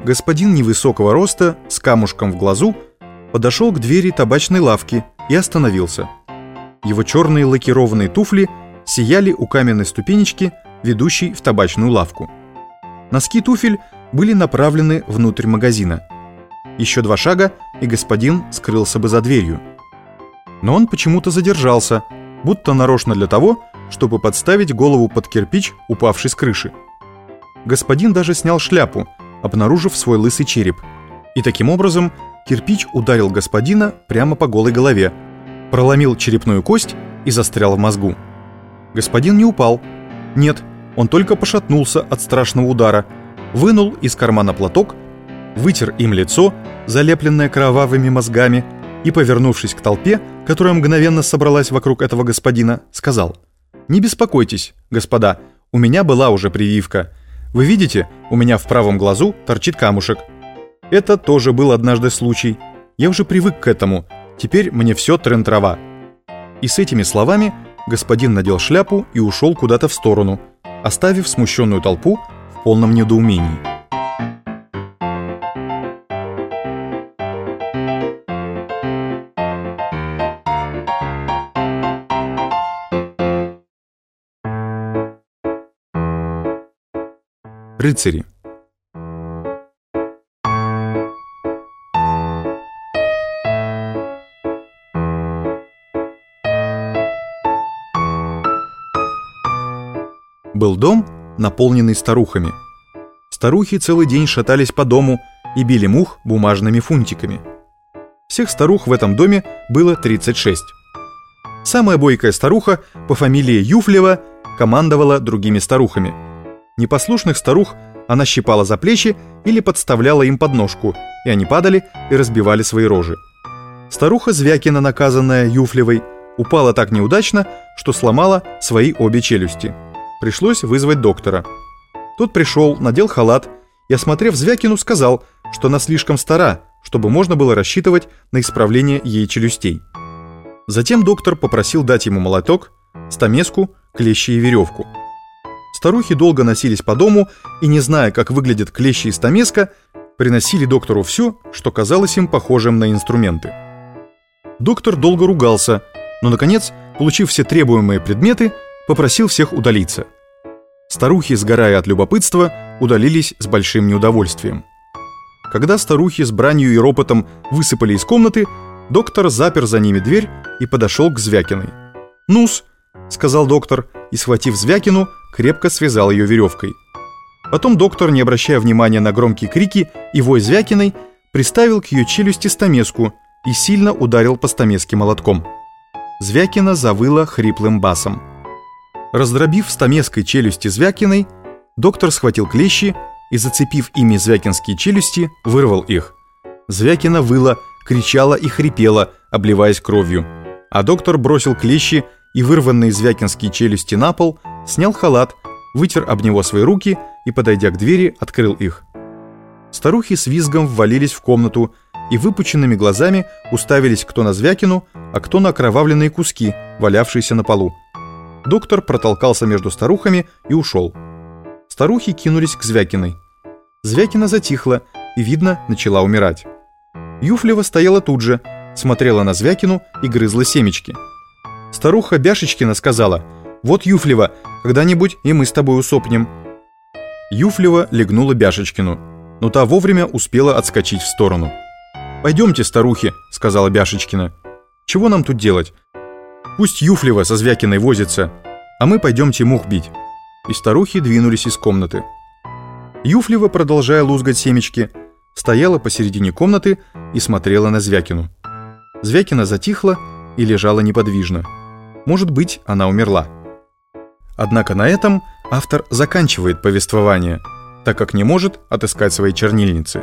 господин невысокого роста, с камушком в глазу, подошел к двери табачной лавки и остановился. Его черные лакированные туфли сияли у каменной ступенечки, ведущей в табачную лавку. Носки туфель были направлены внутрь магазина. Еще 2 шага, и господин скрылся бы за дверью. Но он почему-то задержался, будто нарочно для того, чтобы подставить голову под кирпич, упавший с крыши. Господин даже снял шляпу, обнаружив свой лысый череп, и таким образом кирпич ударил господина прямо по голой голове, проломил черепную кость и застрял в мозгу. Господин не упал. Нет, он только пошатнулся от страшного удара, вынул из кармана платок, вытер им лицо, залепленное кровавыми мозгами, и, повернувшись к толпе, которая мгновенно собралась вокруг этого господина, сказал: «Не беспокойтесь, господа, у меня была уже прививка. Вы видите, у меня в правом глазу торчит камушек. Это тоже был однажды случай. Я уже привык к этому. Теперь мне все трын-трава». И с этими словами господин надел шляпу и ушел куда-то в сторону, оставив смущенную толпу в полном недоумении. Рыцари. Был дом, наполненный старухами. Старухи целый день шатались по дому и били мух бумажными фунтиками. Всех старух в этом доме было 36. Самая бойкая старуха по фамилии Юфлева командовала другими старухами. Непослушных старух она щипала за плечи или подставляла им подножку, и они падали и разбивали свои рожи. Старуха Звякина, наказанная Юфлевой, упала так неудачно, что сломала свои обе челюсти. Пришлось вызвать доктора. Тот пришел, надел халат и, осмотрев Звякину, сказал, что она слишком стара, чтобы можно было рассчитывать на исправление ей челюстей. Затем доктор попросил дать ему молоток, стамеску, клещи и веревку. Старухи долго носились по дому и, не зная, как выглядят клещи и стамеска, приносили доктору все, что казалось им похожим на инструменты. Доктор долго ругался, но, наконец, получив все требуемые предметы, попросил всех удалиться. Старухи, сгорая от любопытства, удалились с большим неудовольствием. Когда старухи с бранью и ропотом высыпали из комнаты, доктор запер за ними дверь и подошел к Звякиной. «Ну-с», — сказал доктор, и, схватив Звякину, крепко связал ее веревкой. Потом доктор, не обращая внимания на громкие крики и вой Звякиной, приставил к ее челюсти стамеску и сильно ударил по стамеске молотком. Звякина завыла хриплым басом. Раздробив стамеской челюсти Звякиной, доктор схватил клещи и, зацепив ими звякинские челюсти, вырвал их. Звякина выла, кричала и хрипела, обливаясь кровью, а доктор бросил клещи и вырванные звякинские челюсти на пол, снял халат, вытер об него свои руки и, подойдя к двери, открыл их. Старухи с визгом ввалились в комнату и выпученными глазами уставились кто на Звякину, а кто на окровавленные куски, валявшиеся на полу. Доктор протолкался между старухами и ушел. Старухи кинулись к Звякиной. Звякина затихла и, видно, начала умирать. Юфлева стояла тут же, смотрела на Звякину и грызла семечки. Старуха Бяшечкина сказала: «Вот, Юфлева, когда-нибудь и мы с тобой усопнем». Юфлева легнула Бяшечкину, но та вовремя успела отскочить в сторону. «Пойдемте, старухи», — сказала Бяшечкина. «Чего нам тут делать? Пусть Юфлева со Звякиной возится, а мы пойдемте мух бить». И старухи двинулись из комнаты. Юфлева, продолжая лузгать семечки, стояла посередине комнаты и смотрела на Звякину. Звякина затихла и лежала неподвижно. Может быть, она умерла. Однако на этом автор заканчивает повествование, так как не может отыскать своей чернильницы.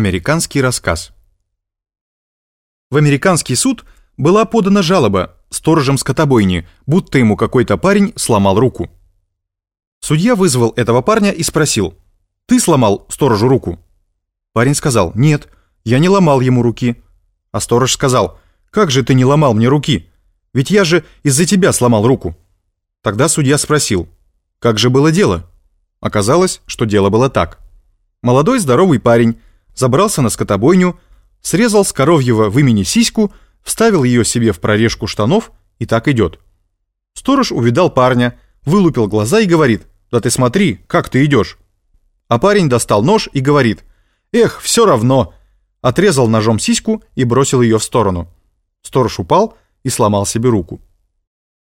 Американский рассказ. В американский суд была подана жалоба сторожем скотобойни, будто ему какой-то парень сломал руку. Судья вызвал этого парня и спросил: «Ты сломал сторожу руку?» Парень сказал: «Нет, я не ломал ему руки». А сторож сказал: «Как же ты не ломал мне руки? Ведь я же из-за тебя сломал руку». Тогда судья спросил: «Как же было дело?» Оказалось, что дело было так. Молодой здоровый парень забрался на скотобойню, срезал с коровьего вымени сиську, вставил ее себе в прорежку штанов и так идет. Сторож увидал парня, вылупил глаза и говорит: «Да ты смотри, как ты идешь». А парень достал нож и говорит: «Эх, все равно». Отрезал ножом сиську и бросил ее в сторону. Сторож упал и сломал себе руку.